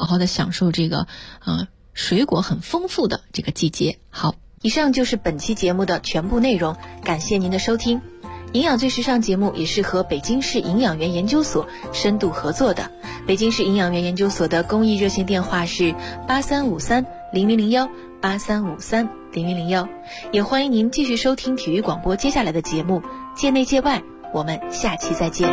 好的享受这个水果很丰富的这个季节。好， 以上就是本期节目的全部内容，感谢您的收听。营养最时尚节目也是和北京市营养园研究所深度合作的。北京市营养园研究所的公益热线电话是83530001 83530001，也欢迎您继续收听体育广播接下来的节目，界内界外，我们下期再见。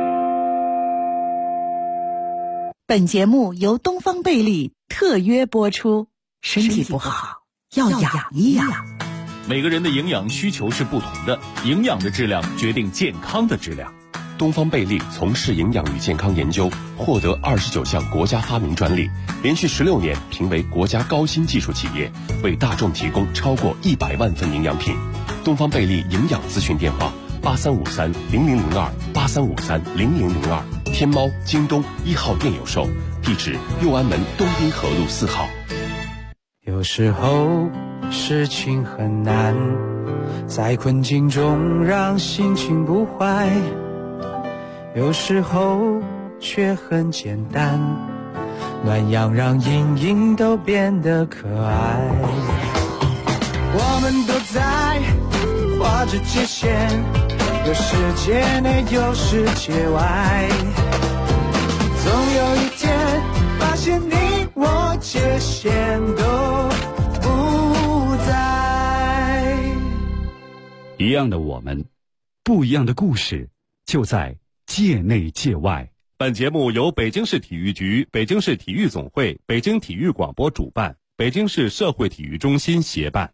本节目由东方贝利特约播出，身体不好要养一养。 每个人的营养需求是不同的，营养的质量决定健康的质量。 东方贝利从事营养与健康研究，获得29项国家发明专利，连续16年评为国家高新技术企业，为大众提供超过100万份营养品。东方贝利营养咨询电话83530002 83530002，天猫、京东1号店有售，地址右安门东滨河路4号。 有时候事情很难，在困境中让心情不坏，有时候却很简单，暖阳让阴影都变得可爱。我们都在画着界限，有世界内有世界外，总有一天发现你我界限都不在。 一样的我们，不一样的故事，就在界内界外。 本节目由北京市体育局、北京市体育总会、北京体育广播主办，北京市社会体育中心协办。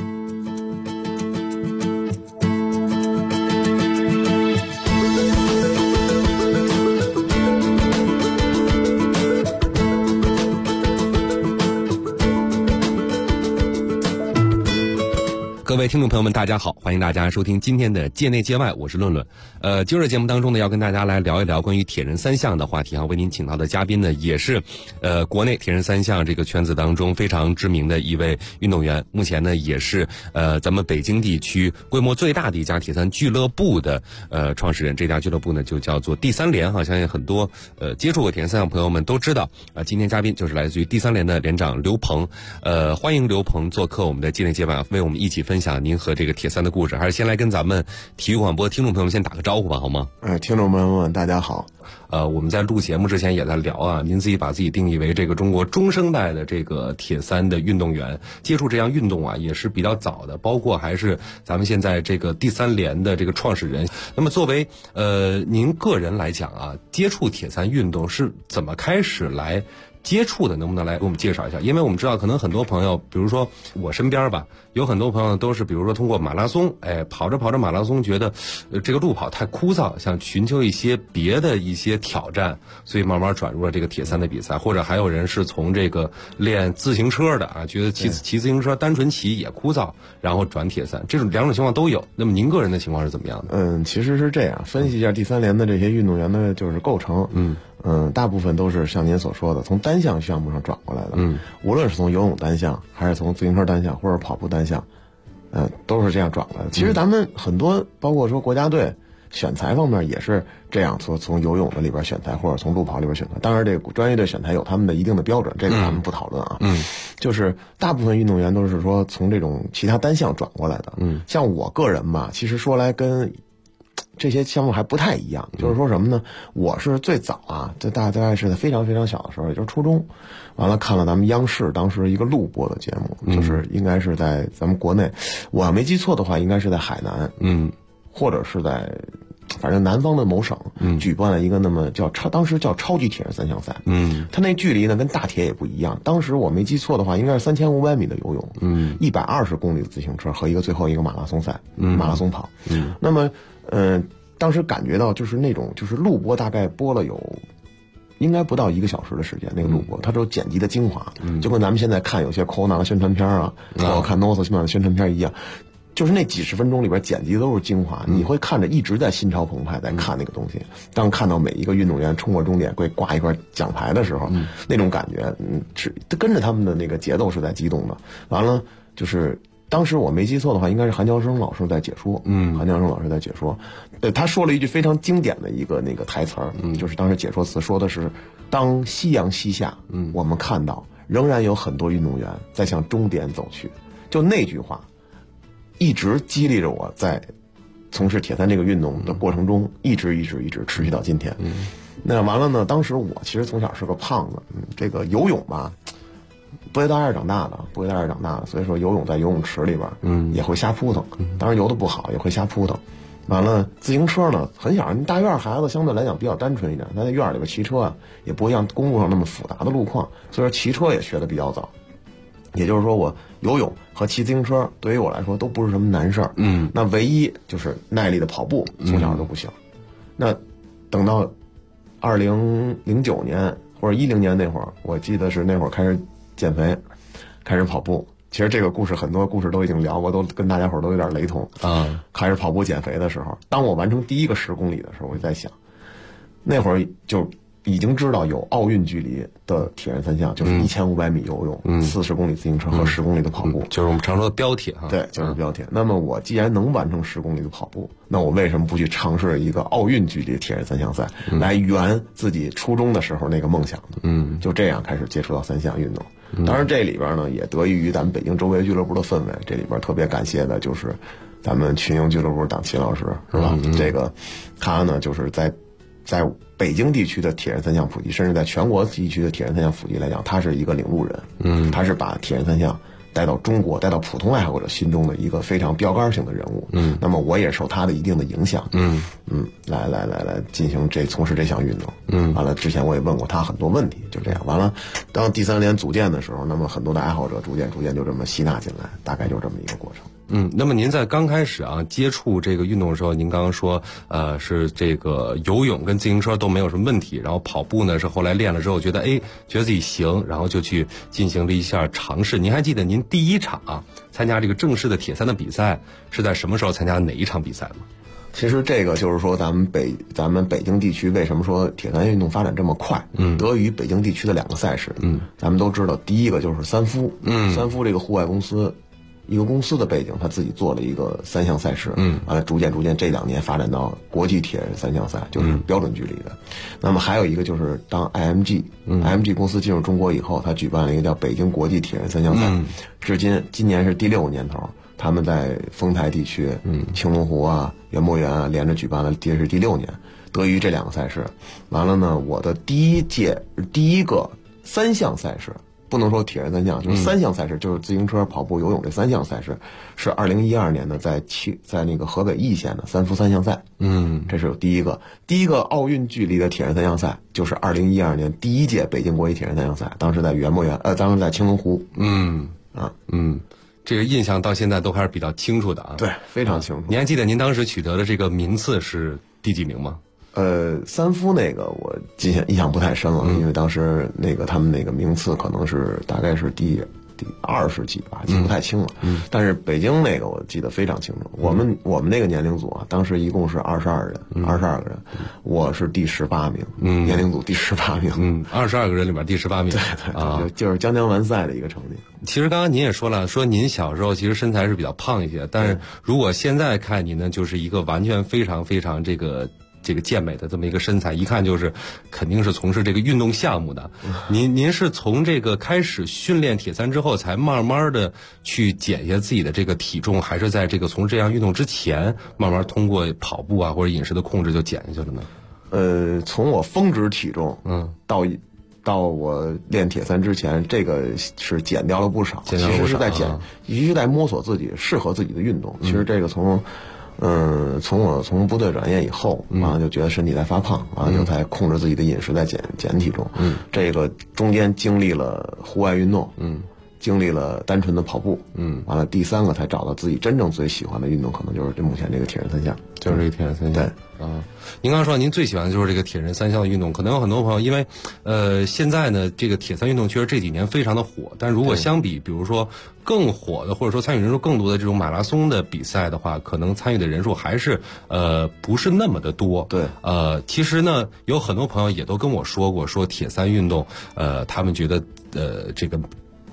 各位听众朋友们，大家好，欢迎大家收听今天的界内界外，我是论论。今儿节目当中呢，要跟大家来聊一聊关于铁人三项的话题啊。为您请到的嘉宾呢，也是国内铁人三项这个圈子当中非常知名的一位运动员，目前呢也是咱们北京地区规模最大的一家铁三俱乐部的创始人。这家俱乐部呢就叫做第三联哈，相信很多接触过铁人三项朋友们都知道啊。今天嘉宾就是来自于第三联的连长刘鹏，欢迎刘鹏做客我们的界内界外，为我们一起分享您和这个铁三的故事。还是先来跟咱们体育广播听众朋友们先打个招呼吧，好吗？ 听众朋友们大家好。 我们在录节目之前也在聊啊，您自己把自己定义为这个中国中生代的这个铁三的运动员，接触这项运动啊也是比较早的，包括还是咱们现在这个第三联的这个创始人。那么作为您个人来讲啊，接触铁三运动是怎么开始来接触的，能不能来给我们介绍一下？因为我们知道可能很多朋友，比如说我身边吧，有很多朋友都是比如说通过马拉松，跑着跑着马拉松觉得这个路跑太枯燥，想寻求一些别的一些挑战，所以慢慢转入了这个铁三的比赛。或者还有人是从这个练自行车的啊，觉得骑自行车单纯骑也枯燥，然后转铁三，这种两种情况都有。那么您个人的情况是怎么样的？ 其实是这样，分析一下第三联的这些运动员的就是构成。大部分都是像您所说的从单项项目上转过来的。无论是从游泳单项还是从自行车单项或者跑步单项，都是这样转过来的。其实咱们很多包括说国家队选材方面也是这样，从游泳的里边选材或者从路跑里边选材。当然这个专业队选材有他们的一定的标准，这个咱们不讨论啊。就是大部分运动员都是说从这种其他单项转过来的。像我个人吧，其实说来跟这些项目还不太一样，就是说什么呢？我是最早啊，这大概是在非常非常小的时候，也就是初中，完了看了咱们央视当时一个录播的节目，就是应该是在咱们国内，我要没记错的话，应该是在海南，或者是在反正南方的某省，举办了一个那么当时叫超级铁人三项赛，它那距离呢跟大铁也不一样，当时我没记错的话，应该是3500米的游泳，120公里的自行车和最后一个马拉松赛，马拉松跑，那么当时感觉到就是那种就是录播大概播了有应该不到1个小时的时间，那个录播它都剪辑的精华，就跟咱们现在看有些 Kona 的宣传片啊，我看 Nosa 现在的宣传片一样，就是那几十分钟里边剪辑的都是精华，你会看着一直在心潮澎湃在看那个东西。当看到每一个运动员冲过终点会挂一块奖牌的时候，那种感觉是跟着他们的那个节奏是在激动的。完了就是当时我没记错的话，应该是韩乔生老师在解说。韩乔生老师在解说，他说了一句非常经典的一个那个台词儿，就是当时解说词说的是：当夕阳西下，我们看到仍然有很多运动员在向终点走去。就那句话，一直激励着我在从事铁三这个运动的过程中，一直持续到今天。那完了呢，当时我其实从小是个胖子，这个游泳吧。不会大二长大的，所以说游泳在游泳池里边，也会瞎扑腾。当然游得不好，也会瞎扑腾。完了，自行车呢，很小，大院孩子相对来讲比较单纯一点，咱在院里边骑车啊，也不会像公路上那么复杂的路况，所以说骑车也学得比较早。也就是说，我游泳和骑自行车对于我来说都不是什么难事儿。那唯一就是耐力的跑步，从小都不行。那等到2009年或者10年那会儿，我记得是那会儿开始减肥，开始跑步。其实这个故事很多故事都已经聊过，都跟大家伙都有点雷同啊。开始跑步减肥的时候，当我完成第一个10公里的时候，我就在想，那会儿就已经知道有奥运距离的铁人三项，就是1500米游泳、40公里自行车和10公里的跑步， 就是我们常说的标铁哈。 对，就是标铁。那么我既然能完成10公里的跑步，那我为什么不去尝试一个奥运距离的铁人三项赛，来圆自己初中的时候那个梦想呢？就这样开始接触到3项运动。当然这里边呢也得益于咱们北京周围俱乐部的氛围，这里边特别感谢的就是咱们群英俱乐部党旗老师，是吧？这个他呢就是在北京地区的铁人三项普及，甚至在全国地区的铁人三项普及来讲，他是一个领路人。他是把铁人三项带到中国，带到普通爱好者心中的一个非常标杆性的人物。那么我也受他的一定的影响。来进行从事这项运动。完了之前我也问过他很多问题，就这样。完了，当第3联组建的时候，那么很多的爱好者逐渐就这么吸纳进来，大概就这么一个过程。 那么您在刚开始接触这个运动的时候，您刚刚说是这个游泳跟自行车都没有什么问题，然后跑步呢是后来练了之后觉得自己行，然后就去进行了一下尝试。您还记得您第一场参加这个正式的铁三的比赛是在什么时候参加哪一场比赛吗？ 其实这个就是说咱们北京地区为什么说铁三运动发展这么快，得益于北京地区的2个赛事。咱们都知道，第一个就是三夫，三夫这个户外公司。一个公司的背景，他自己做了一个3项赛事，完了逐渐这2年发展到国际铁人3项赛，就是标准距离的。那么还有一个就是当 IMG 公司进入中国以后，他举办了一个叫北京国际铁人3项赛，至今年是第6个年头，他们在丰台地区，青龙湖园博园连着举办了，这是第6年。得益于这2个赛事，完了呢，我的第一个3项赛事。不能说铁人3项，就是3项赛事，就是自行车、跑步、游泳这3项赛事，是2012年的在那个河北易县的三夫3项赛。这是第一个奥运距离的铁人3项赛，就是2012年第1届北京国际铁人3项赛，当时在园博园，当时在青龙湖。 这个印象到现在都还是比较清楚的对，非常清楚。 您还记得您当时取得的这个名次是第几名吗？ 三夫那个我印象不太深了，因为当时那个他们那个名次可能是大概是第20几吧，记不太清了。但是北京那个我记得非常清楚。我们那个年龄组当时一共是22个人，我是第18名，年龄组第18名。 22个人里边第18名。 对，就是将完赛的一个成绩。 其实刚刚您也说了，说您小时候其实身材是比较胖一些，但是如果现在看您呢，就是一个完全非常非常这个健美的这么一个身材，一看就是肯定是从事这个运动项目的。您是从这个开始训练铁三之后，才慢慢的去减一下自己的这个体重，还是在这个从事这样运动之前，慢慢通过跑步或者饮食的控制就减下去了呢？ 从我峰值体重，到我练铁三之前，这个是减掉了不少。其实是在一直在摸索自己适合自己的运动。其实这个从我从部队转业以后，完了就觉得身体在发胖，完了就才控制自己的饮食，在减体重。这个中间经历了户外运动，经历了单纯的跑步，完了第3个才找到自己真正最喜欢的运动，可能就是目前这个铁人3项， 就是这个铁人3项。 对。 您刚刚说您最喜欢的就是这个铁人3项的运动，可能有很多朋友因为现在呢这个铁三运动确实这几年非常的火，但如果相比比如说更火的或者说参与人数更多的这种马拉松的比赛的话，可能参与的人数还是不是那么的多。 对， 其实呢有很多朋友也都跟我说过，说铁三运动他们觉得这个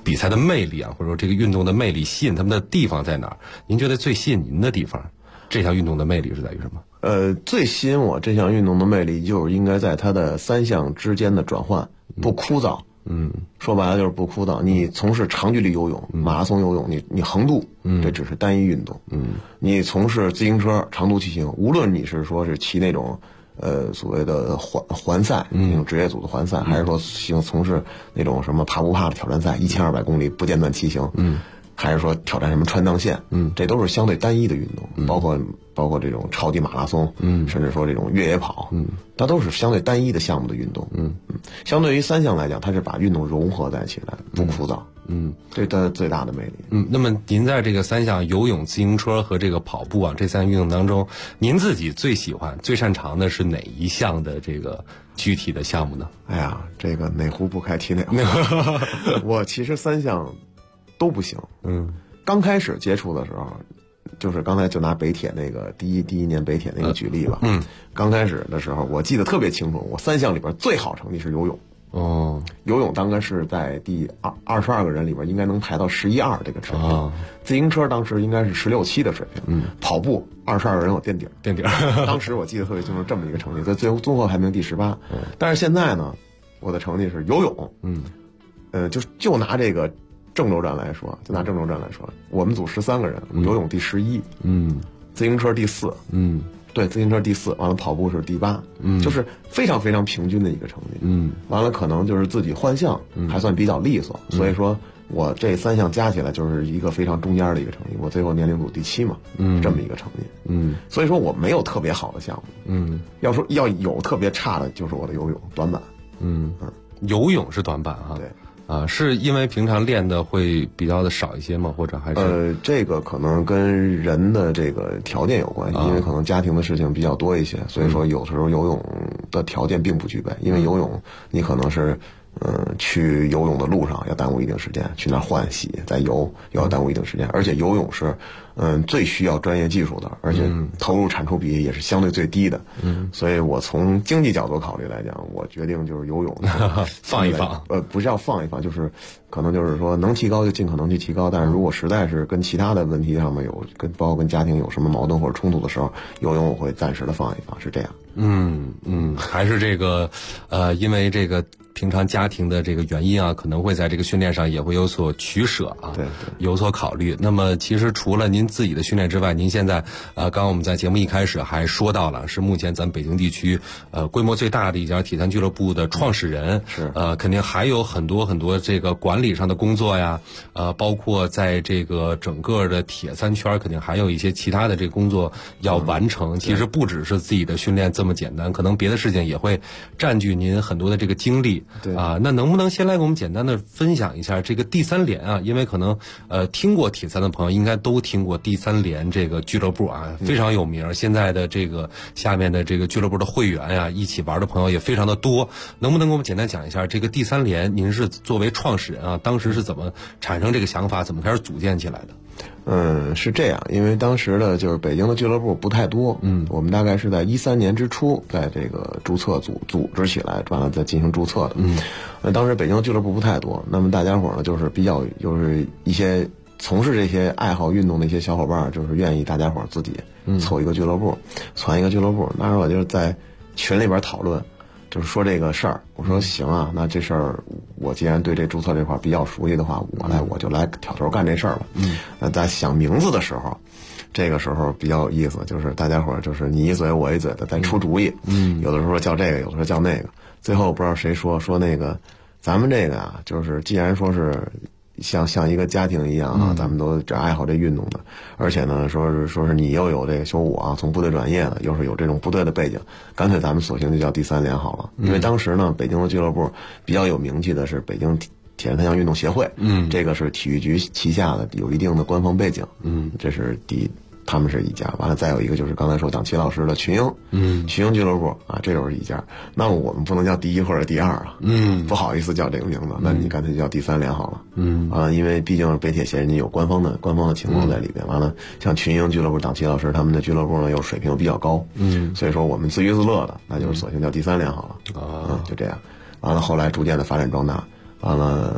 比赛的魅力啊，或者说这个运动的魅力吸引他们的地方在哪儿？您觉得最吸引您的地方，这项运动的魅力是在于什么？ 最吸引我这项运动的魅力就是应该在它的3项之间的转换不枯燥。说白了就是不枯燥。你从事长距离游泳、马拉松游泳，你横渡，这只是单一运动。你从事自行车长途骑行，无论你是说是骑那种所谓的环赛，那种职业组的环赛，还是说从事那种什么怕不怕的挑战赛，1200公里不间断骑行，还是说挑战什么川藏线，这都是相对单一的运动，包括这种超级马拉松，甚至说这种越野跑，它都是相对单一的项目的运动，相对于3项来讲，它是把运动融合在一起来，不枯燥，这它最大的魅力。 那么您在这个3项游泳、自行车和这个跑步啊这3项运动当中，您自己最喜欢、最擅长的是哪一项的这个具体的项目呢？ 哎呀，这个哪壶不开提哪壶。我其实3项都不行。刚开始接触的时候，就是刚才就拿北铁那个第一年北铁那个举例吧。刚开始的时候，我记得特别清楚，我3项里边最好成绩是游泳。游泳当时是在第22个人里边应该能排到11、2这个水平。自行车当时应该是16、7的水平。跑步22个人有垫底。当时我记得特别清楚这么一个成绩，在最后综合排名第18。但是现在呢，我的成绩是游泳。就拿这个郑州站来说，我们组13个人，游泳第11，自行车第4，对，自行车第4，完了跑步是第8，就是非常非常平均的一个成绩，完了可能就是自己换项还算比较利索，所以说我这3项加起来就是一个非常中间的一个成绩，我最后年龄组第7嘛，这么一个成绩，所以说我没有特别好的项目，要说要有特别差的，就是我的游泳短板， 游泳是短板啊， 对。 是因为平常练的会比较的少一些吗？或者还是这个可能跟人的这个条件有关系，因为可能家庭的事情比较多一些，所以说有时候游泳的条件并不具备。因为游泳你可能是去游泳的路上要耽误一定时间，去那换洗再游又要耽误一定时间，而且游泳是最需要专业技术的，而且投入产出比也是相对最低的。所以我从经济角度考虑来讲，我决定就是游泳放一放， 不是要放一放，就是可能就是说能提高就尽可能去提高，但是如果实在是跟其他的问题上面包括跟家庭有什么矛盾或者冲突的时候，游泳我会暂时的放一放，是这样。 还是这个因为这个平常家庭的这个原因啊，可能会在这个训练上也会有所取舍啊， 对， 有所考虑。那么其实除了您自己的训练之外，您现在刚刚我们在节目一开始还说到了，是目前咱北京地区规模最大的一家体坛俱乐部的创始人， 是肯定还有很多很多这个管理上的工作呀，包括在这个整个的铁三圈，肯定还有一些其他的这个工作要完成。其实不只是自己的训练这么简单，可能别的事情也会占据您很多的这个精力。 对那能不能先来给我们简单的分享一下这个第三联啊？因为可能听过铁三的朋友应该都听过第三联这个俱乐部啊，非常有名。现在的这个下面的这个俱乐部的会员呀，一起玩的朋友也非常的多。能不能给我们简单讲一下这个第三联？您是作为创始人啊，当时是怎么产生这个想法，怎么开始组建起来的？ 是这样，因为当时的就是北京的俱乐部不太多，我们大概是在13年之初，在这个注册组织起来，完了再进行注册的。当时北京的俱乐部不太多，那么大家伙呢就是比较就是一些从事这些爱好运动的一些小伙伴，就是愿意大家伙自己凑一个俱乐部，攒一个俱乐部。那时候我就在群里边讨论。就是说这个事儿，我说行啊，那这事儿我既然对这注册这块比较熟悉的话，我就来挑头干这事儿吧。那在想名字的时候，这个时候比较有意思，就是大家伙儿就是你一嘴我一嘴的在出主意，有的时候叫这个，有的时候叫那个，最后不知道谁说那个咱们这个啊，就是既然说是像一个家庭一样啊，咱们都这爱好这运动的，而且呢，说是你又有这个修武啊，从部队转业的，又是有这种部队的背景，干脆咱们索性就叫第三联好了。因为当时呢，北京的俱乐部比较有名气的是北京铁人三项运动协会，这个是体育局旗下的，有一定的官方背景，这是他们是一家，完了再有一个就是刚才说党旗老师的群英，群英俱乐部啊，这又是一家。那么我们不能叫第一或者第二啊，不好意思叫这个名字，那你干脆叫第三联好了，因为毕竟北铁协人家有官方的情况在里边。完了，像群英俱乐部、党旗老师他们的俱乐部呢，又水平比较高，所以说我们自娱自乐的，那就是索性叫第三联好了，就这样。完了后来逐渐的发展壮大。完了，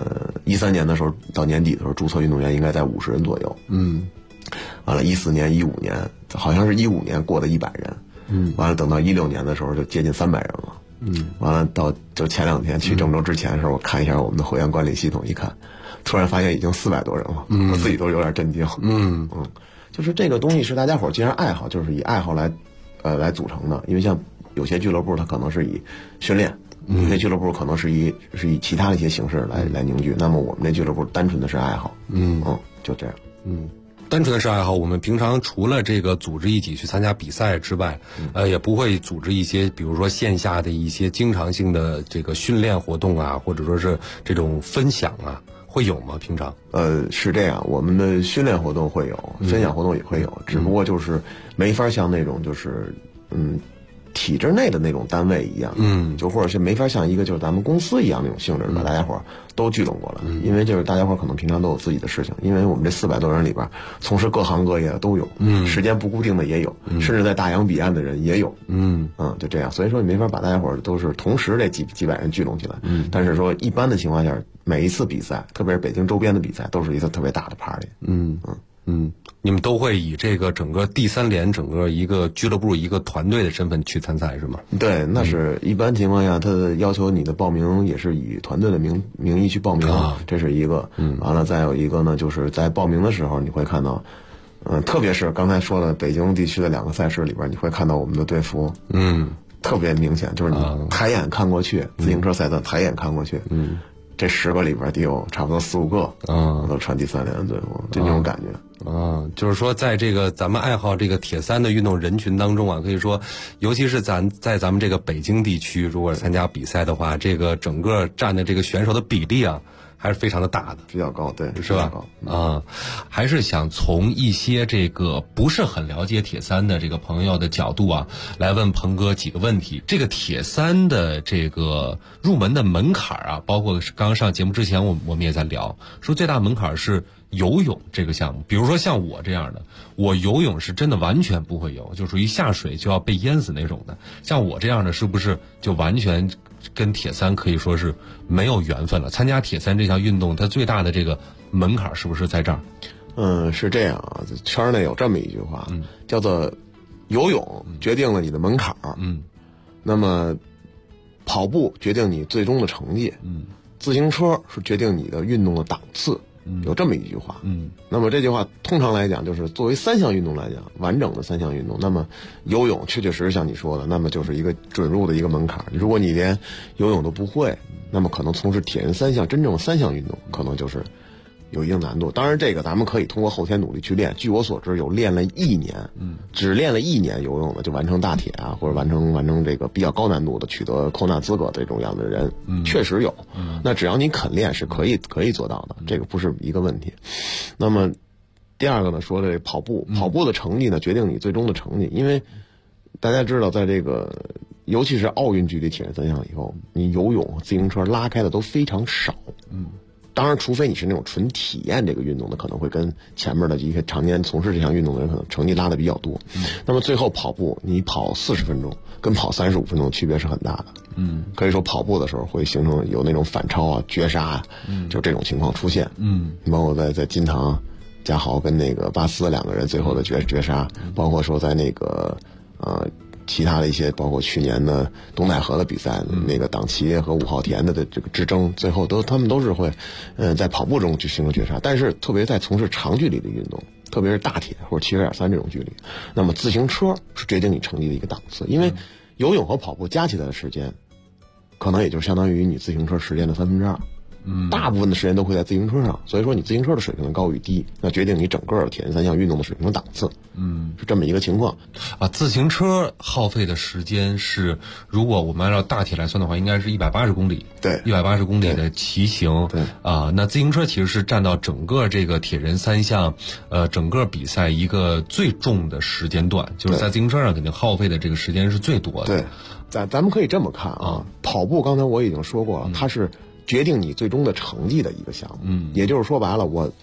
13年的时候到年底的时候，注册运动员应该在50人左右。完了14年、15年，好像是15年过的100人。完了等到16年的时候就接近300人了。完了到就前2天去郑州之前的时候，我看一下我们的会员管理系统，一看，突然发现已经400多人了，我自己都有点震惊。就是这个东西是大家伙既然爱好，就是以爱好来组成的。因为像有些俱乐部它可能是以训练，有些俱乐部可能是以其他的一些形式来凝聚。那么我们这俱乐部单纯的是爱好，就这样。 单纯的是爱好，我们平常除了这个组织一起去参加比赛之外，也不会组织一些比如说线下的一些经常性的这个训练活动啊，或者说是这种分享啊，会有吗？平常？ 是这样，我们的训练活动会有，分享活动也会有，只不过就是没法像那种就是体制内的那种单位一样，就或者是没法像一个就是咱们公司一样那种性质，把大家伙都聚拢过来。因为就是大家伙可能平常都有自己的事情，因为我们这400多人里边，从事各行各业的都有，时间不固定的也有，甚至在大洋彼岸的人也有，就这样。所以说你没法把大家伙都是同时这几百人聚拢起来。但是说一般的情况下，每一次比赛，特别是北京周边的比赛，都是一次特别大的 party。 你们都会以这个整个第3联整个一个俱乐部一个团队的身份去参赛是吗？ 对，那是一般情况下，他要求你的报名也是以团队的名义去报名，这是一个。完了再有一个呢，就是在报名的时候你会看到，特别是刚才说的北京地区的2个赛事里边，你会看到我们的队服，特别明显，就是你抬眼看过去，自行车赛段抬眼看过去，这10个里边得有差不多4、5个，都穿第3联的队服，就那种感觉。 就是说，在这个咱们爱好这个铁三的运动人群当中啊，可以说，尤其是在咱们这个北京地区，如果参加比赛的话，这个整个占的这个选手的比例啊，还是非常的大的， 比较高，对， 是吧？还是想从一些这个不是很了解铁三的这个朋友的角度啊，来问鹏哥几个问题。这个铁三的这个入门的门槛啊，包括刚刚上节目之前，我们也在聊，说最大门槛是游泳这个项目。比如说像我这样的，我游泳是真的完全不会游，就属于下水就要被淹死那种的。像我这样的，是不是就完全跟铁三可以说是没有缘分了？参加铁三这项运动，它最大的这个门槛是不是在这儿？ 是这样啊，圈内有这么一句话，叫做游泳决定了你的门槛，那么跑步决定你最终的成绩，自行车是决定你的运动的档次。有这么一句话，那么这句话通常来讲就是作为3项运动来讲，完整的3项运动，那么游泳确实像你说的，那么就是一个准入的一个门槛。如果你连游泳都不会，那么可能从事铁人3项真正的3项运动，可能就是有一定难度。当然这个咱们可以通过后天努力去练。据我所知，有练了1年，只练了1年游泳的就完成大铁啊，或者完成这个比较高难度的取得扣纳资格这种样的人，确实有。那只要你肯练是可以做到的，这个不是一个问题。那么第二个呢，说这跑步的成绩呢，决定你最终的成绩。因为大家知道，在这个尤其是奥运距离铁人3项以后，你游泳、自行车拉开的都非常少。当然，除非你是那种纯体验这个运动的，可能会跟前面的一些常年从事这项运动的人可能成绩拉的比较多。那么最后跑步，你跑40分钟跟跑35分钟区别是很大的。可以说跑步的时候会形成有那种反超啊、绝杀啊，就这种情况出现。包括在金堂、嘉豪跟那个巴斯2个人最后的绝杀，包括说在那个其他的一些，包括去年的东戴河的比赛，那个党旗和5号田的这个之争，最后他们都是会，在跑步中去形成绝杀。但是特别在从事长距离的运动，特别是大铁或者72.3这种距离，那么自行车是决定你成绩的一个档次。因为游泳和跑步加起来的时间，可能也就相当于你自行车时间的2/3。大部分的时间都会在自行车上，所以说你自行车的水平的高与低，那决定你整个铁人3项运动的水平档次。是这么一个情况啊。自行车耗费的时间是，如果我们按照大铁来算的话，应该是180公里。 对 ，180公里的骑行。 对啊，那自行车其实是占到整个这个铁人3项，整个比赛一个最重的时间段，就是在自行车上肯定耗费的这个时间是最多的。 对，咱们可以这么看啊，跑步刚才我已经说过了，它是决定你最终的成绩的一个项目。也就是说白了，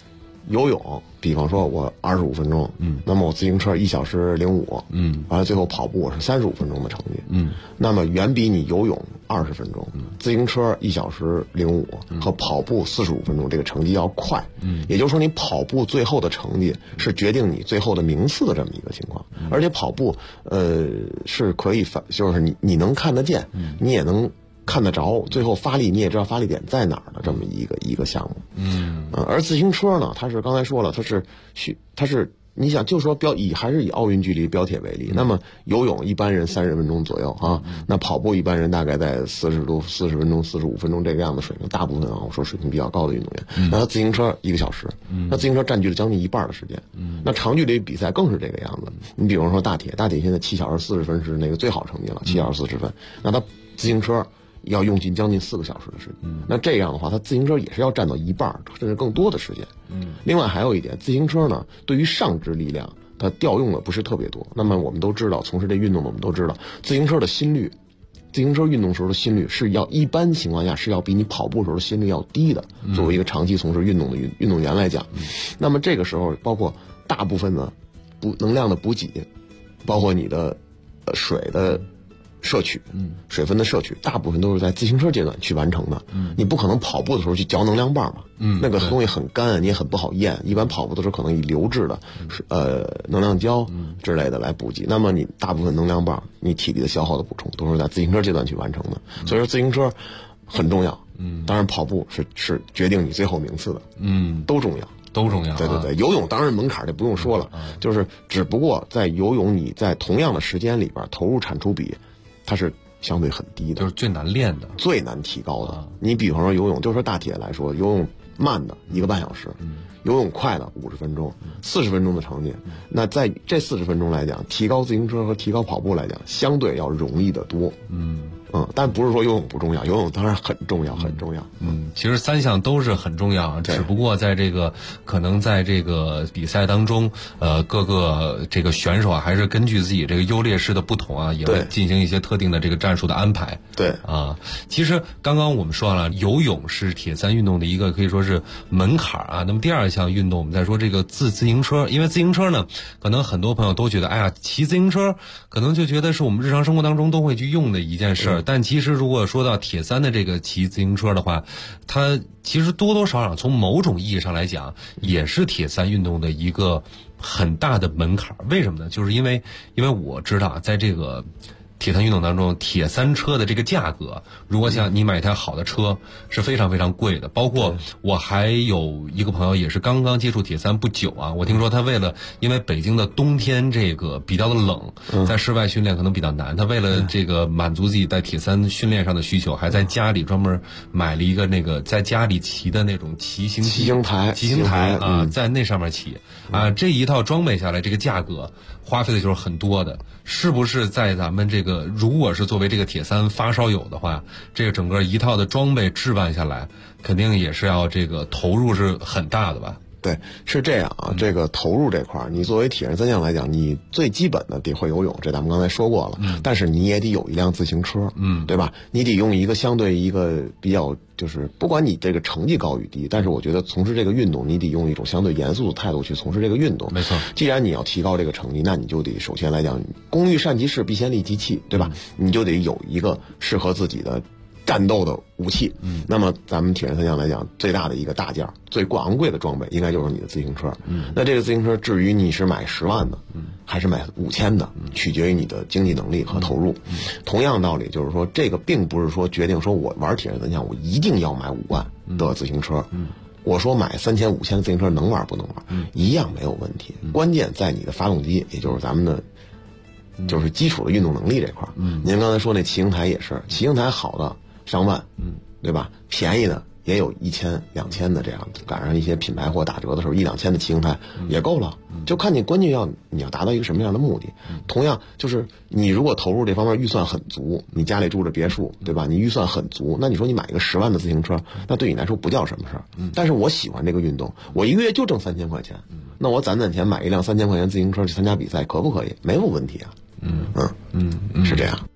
游泳，比方说我25分钟，那么我自行车1小时05，完了最后跑步我是35分钟的成绩，那么远比你游泳20分钟，自行车1小时05和跑步45分钟这个成绩要快，也就是说你跑步最后的成绩是决定你最后的名次的这么一个情况，而且跑步是可以就是你能看得见，你也能看得着，最后发力你也知道发力点在哪儿的这么一个项目。而自行车呢，它是刚才说了，它是你想就说还是以奥运距离标铁为例，那么游泳一般人30分钟左右啊，那跑步一般人大概在40分钟、45分钟这个样的水平，大部分我说水平比较高的运动员，那他自行车1个小时，那自行车占据了将近一半的时间，那长距离比赛更是这个样子。你比方说大铁现在7小时40分是那个最好成绩了，7小时40分，那他自行车要用尽将近4个小时的时间，那这样的话，它自行车也是要占到一半甚至更多的时间。另外还有一点，自行车呢，对于上肢力量，它调用的不是特别多。那么我们都知道，从事这运动的我们都知道，自行车的心率，自行车运动时候的心率是要一般情况下是要比你跑步时候的心率要低的。作为一个长期从事运动的运动员来讲，那么这个时候包括大部分的能量的补给，包括你的水的摄取，水分的摄取，大部分都是在自行车阶段去完成的。你不可能跑步的时候去嚼能量棒嘛，那个东西很干，你也很不好咽。一般跑步的时候可能以流质的能量胶之类的来补给。那么你大部分能量棒，你体力的消耗的补充都是在自行车阶段去完成的。所以说自行车很重要，当然跑步是决定你最后名次的，都重要。 都重要。 对对对，游泳当然门槛就不用说了，就是只不过在游泳你在同样的时间里边投入产出比，它是相对很低的， 就是最难练的、 最难提高的。你比方说游泳，就说大铁来说，游泳慢的1个半小时，游泳快的50分钟，40分钟的成绩。那在这40分钟来讲，提高自行车和提高跑步来讲，相对要容易得多。但不是说游泳不重要，游泳当然很重要，很重要。 其实3项都是很重要，只不过在这个可能在这个比赛当中，各个这个选手还是根据自己这个优劣势的不同啊，也会进行一些特定的这个战术的安排。 对啊，其实刚刚我们说了，游泳是铁三运动的一个可以说是门槛啊。那么第2项运动，我们再说这个自行车，因为自行车呢，可能很多朋友都觉得，哎呀，骑自行车可能就觉得是我们日常生活当中都会去用的一件事。但其实如果说到铁三的这个骑自行车的话，它其实多多少少从某种意义上来讲，也是铁三运动的一个很大的门槛。为什么呢？就是因为我知道在这个铁三运动当中，铁三车的这个价格，如果像你买一台好的车是非常非常贵的。包括我还有一个朋友也是刚刚接触铁三不久啊，我听说他因为北京的冬天这个比较的冷，在室外训练可能比较难，他为了这个满足自己在铁三训练上的需求，还在家里专门买了一个那个在家里骑的那种骑行台啊，在那上面骑啊，这一套装备下来，这个价格花费的就是很多的。是不是在咱们这个如果是作为这个铁三发烧友的话，这个整个一套的装备置办下来，肯定也是要这个投入是很大的吧？ 对，是这样啊。这个投入这块儿，你作为铁人3项来讲，你最基本的得会游泳，这咱们刚才说过了。但是你也得有一辆自行车，对吧？你得用一个相对一个比较，就是不管你这个成绩高与低，但是我觉得从事这个运动，你得用一种相对严肃的态度去从事这个运动。 没错。既然你要提高这个成绩，那你就得首先来讲，工欲善其事，必先利其器，对吧？你就得有一个适合自己的战斗的武器。那么咱们铁人3项来讲，最大的一个大件、最昂贵的装备，应该就是你的自行车。那这个自行车，至于你是买10万的，还是买5000的，取决于你的经济能力和投入。同样道理，就是说，这个并不是说决定说我玩铁人3项，我一定要买5万的自行车。我说买3000、5000的自行车能玩不能玩，一样没有问题。关键在你的发动机，也就是咱们的。就是基础的运动能力这块。您刚才说那骑行台也是，骑行台好的上万，对吧？便宜的也有1000、2000的这样，赶上一些品牌货打折的时候，1、2千的骑行台也够了。就看你关键你要达到一个什么样的目的。同样就是你如果投入这方面预算很足，你家里住着别墅，对吧？你预算很足，那你说你买一个10万的自行车，那对你来说不叫什么事儿。但是我喜欢这个运动，我一个月就挣3000块钱，那我攒钱买一辆3000块钱自行车去参加比赛，可不可以？没有问题啊。是这样。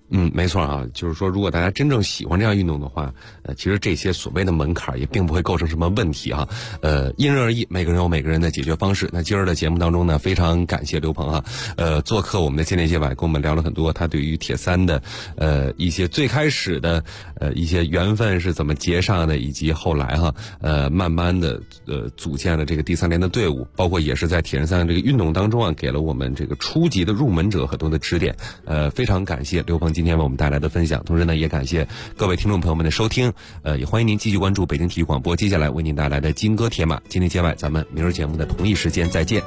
没错啊，就是说如果大家真正喜欢这样运动的话，其实这些所谓的门槛也并不会构成什么问题啊。因人而异，每个人有每个人的解决方式。那今儿的节目当中呢，非常感谢刘鹏啊，做客我们的见内界外，跟我们聊了很多他对于铁三的一些最开始的一些缘分是怎么结上的，以及后来慢慢的组建了这个第三连的队伍，包括也是在铁人三项这个运动当中啊，给了我们这个初级的入门者很多的指点。非常感谢刘鹏今天为我们带来的分享，同时呢，也感谢各位听众朋友们的收听。也欢迎您继续关注北京体育广播，接下来为您带来的金戈铁马今天节外，咱们明日节目的同一时间再见。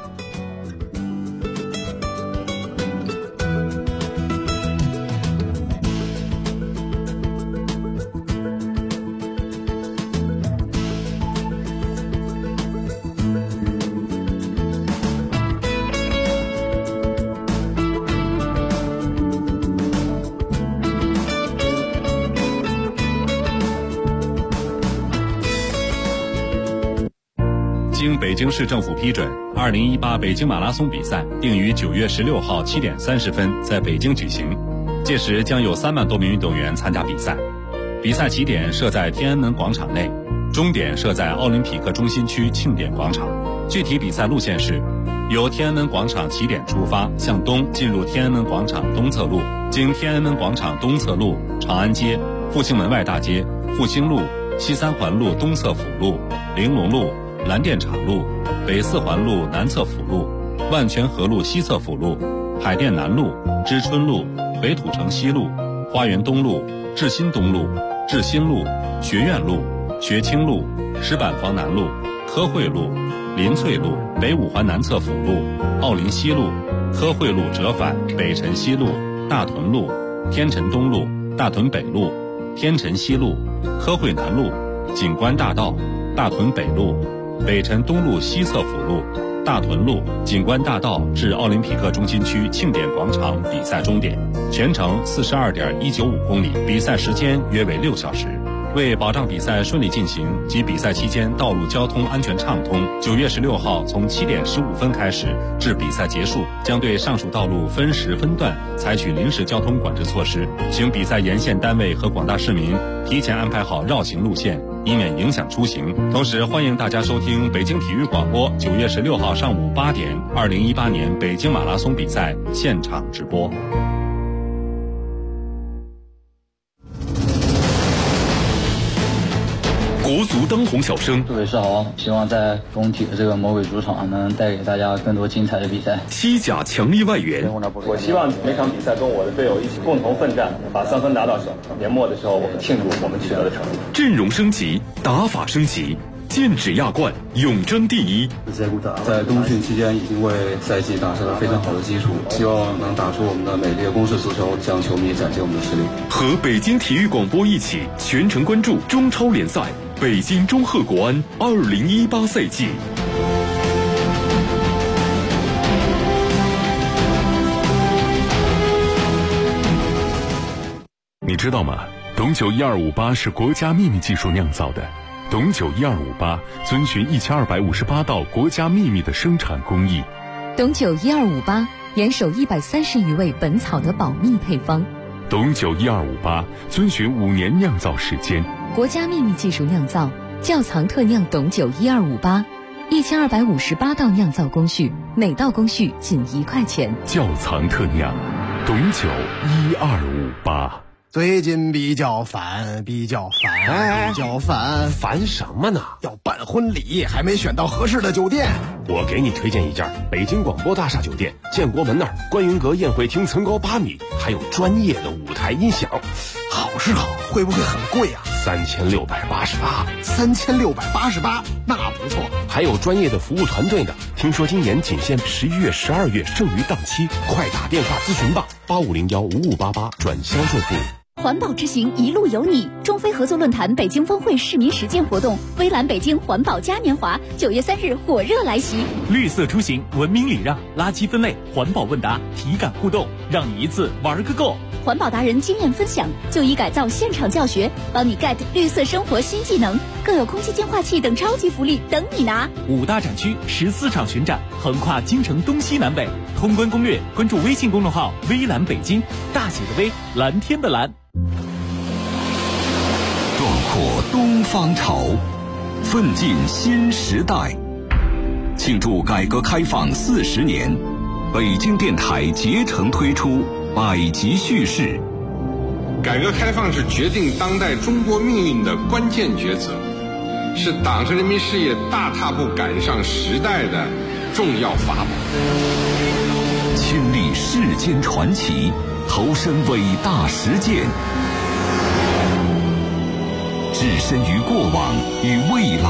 经北京市政府批准，2018北京马拉松比赛定于9月16号7点30分在北京举行，届时将有3万多名运动员参加比赛。比赛起点设在天安门广场内，终点设在奥林匹克中心区庆典广场。具体比赛路线是：由天安门广场起点出发，向东进入天安门广场东侧路，经天安门广场东侧路、长安街、复兴门外大街、复兴路、西三环路东侧辅路、玲珑路、蓝靛厂路、北四环路南侧辅路、万泉河路西侧辅路、海淀南路、知春路、北土城西路、花园东路、志新东路、志新路、学院路、学清路、石板房南路、科惠路、林翠路、北五环南侧辅路、奥林西路、科惠路折返、北辰西路、大屯路、天辰东路、大屯北路、天辰西路、科惠南路、景观大道、大屯北路、北辰东路西侧辅路、大屯路、景观大道至奥林匹克中心区庆典广场比赛终点，全程42.195公里，比赛时间约为6小时。为保障比赛顺利进行及比赛期间道路交通安全畅通，9月16号从7点15分开始至比赛结束，将对上述道路分时分段采取临时交通管制措施，请比赛沿线单位和广大市民提前安排好绕行路线，以免影响出行。同时欢迎大家收听北京体育广播9月16号上午8点2018年北京马拉松比赛现场直播。 国足当红小生， 各位是好，希望在工体的这个魔鬼主场能带给大家更多精彩的比赛。 西甲强力外援， 我希望每场比赛跟我的队友一起共同奋战，把3分拿到手。年末的时候，我们庆祝我们取得的成绩。 阵容升级，打法升级，剑指亚冠，永争第一。 在冬训期间已经为赛季打下了非常好的基础，希望能打出我们的美丽的攻势足球，向球迷展现我们的实力。 和北京体育广播一起全程关注中超联赛北京中赫国安2018赛季。你知道吗？董酒1258是国家秘密技术酿造的。董酒1258遵循1258道国家秘密的生产工艺。 董酒1258严守130余位本草的保密配方。 董酒1258遵循5年酿造时间。 国家秘密技术酿造，窖藏特酿董酒1258，1258道酿造工序，每道工序仅1块钱。 窖藏特酿，董酒1258。 最近比较烦， 烦什么呢？ 要办婚礼，还没选到合适的酒店。 我给你推荐一家北京广播大厦酒店，建国门那儿观云阁宴会厅层高8米，还有专业的舞台音响。 好是好，会不会很贵啊 ？3688， 那不错。 还有专业的服务团队呢。听说今年仅限11月、12月剩余档期，快打电话咨询吧，85015588转销售部。 环保之行一路有你，中非合作论坛北京峰会市民实践活动，微蓝北京环保嘉年华9月3日火热来袭。 绿色出行，文明礼让，垃圾分类，环保问答，体感互动，让你一次玩个够。 环保达人经验分享、就医改造现场教学，帮你 get 绿色生活新技能，更有空气净化器等超级福利等你拿。 5大展区14场巡展，横跨京城东西南北。通关攻略，关注微信公众号“微蓝北京”，大写的微，蓝天的蓝。 壮阔东方潮，奋进新时代。庆祝改革开放40年，北京电台竭诚推出百集叙事。 改革开放是决定当代中国命运的关键抉择，是党和人民事业大踏步赶上时代的重要法宝。 亲历世间传奇，投身伟大实践，置身于过往与未来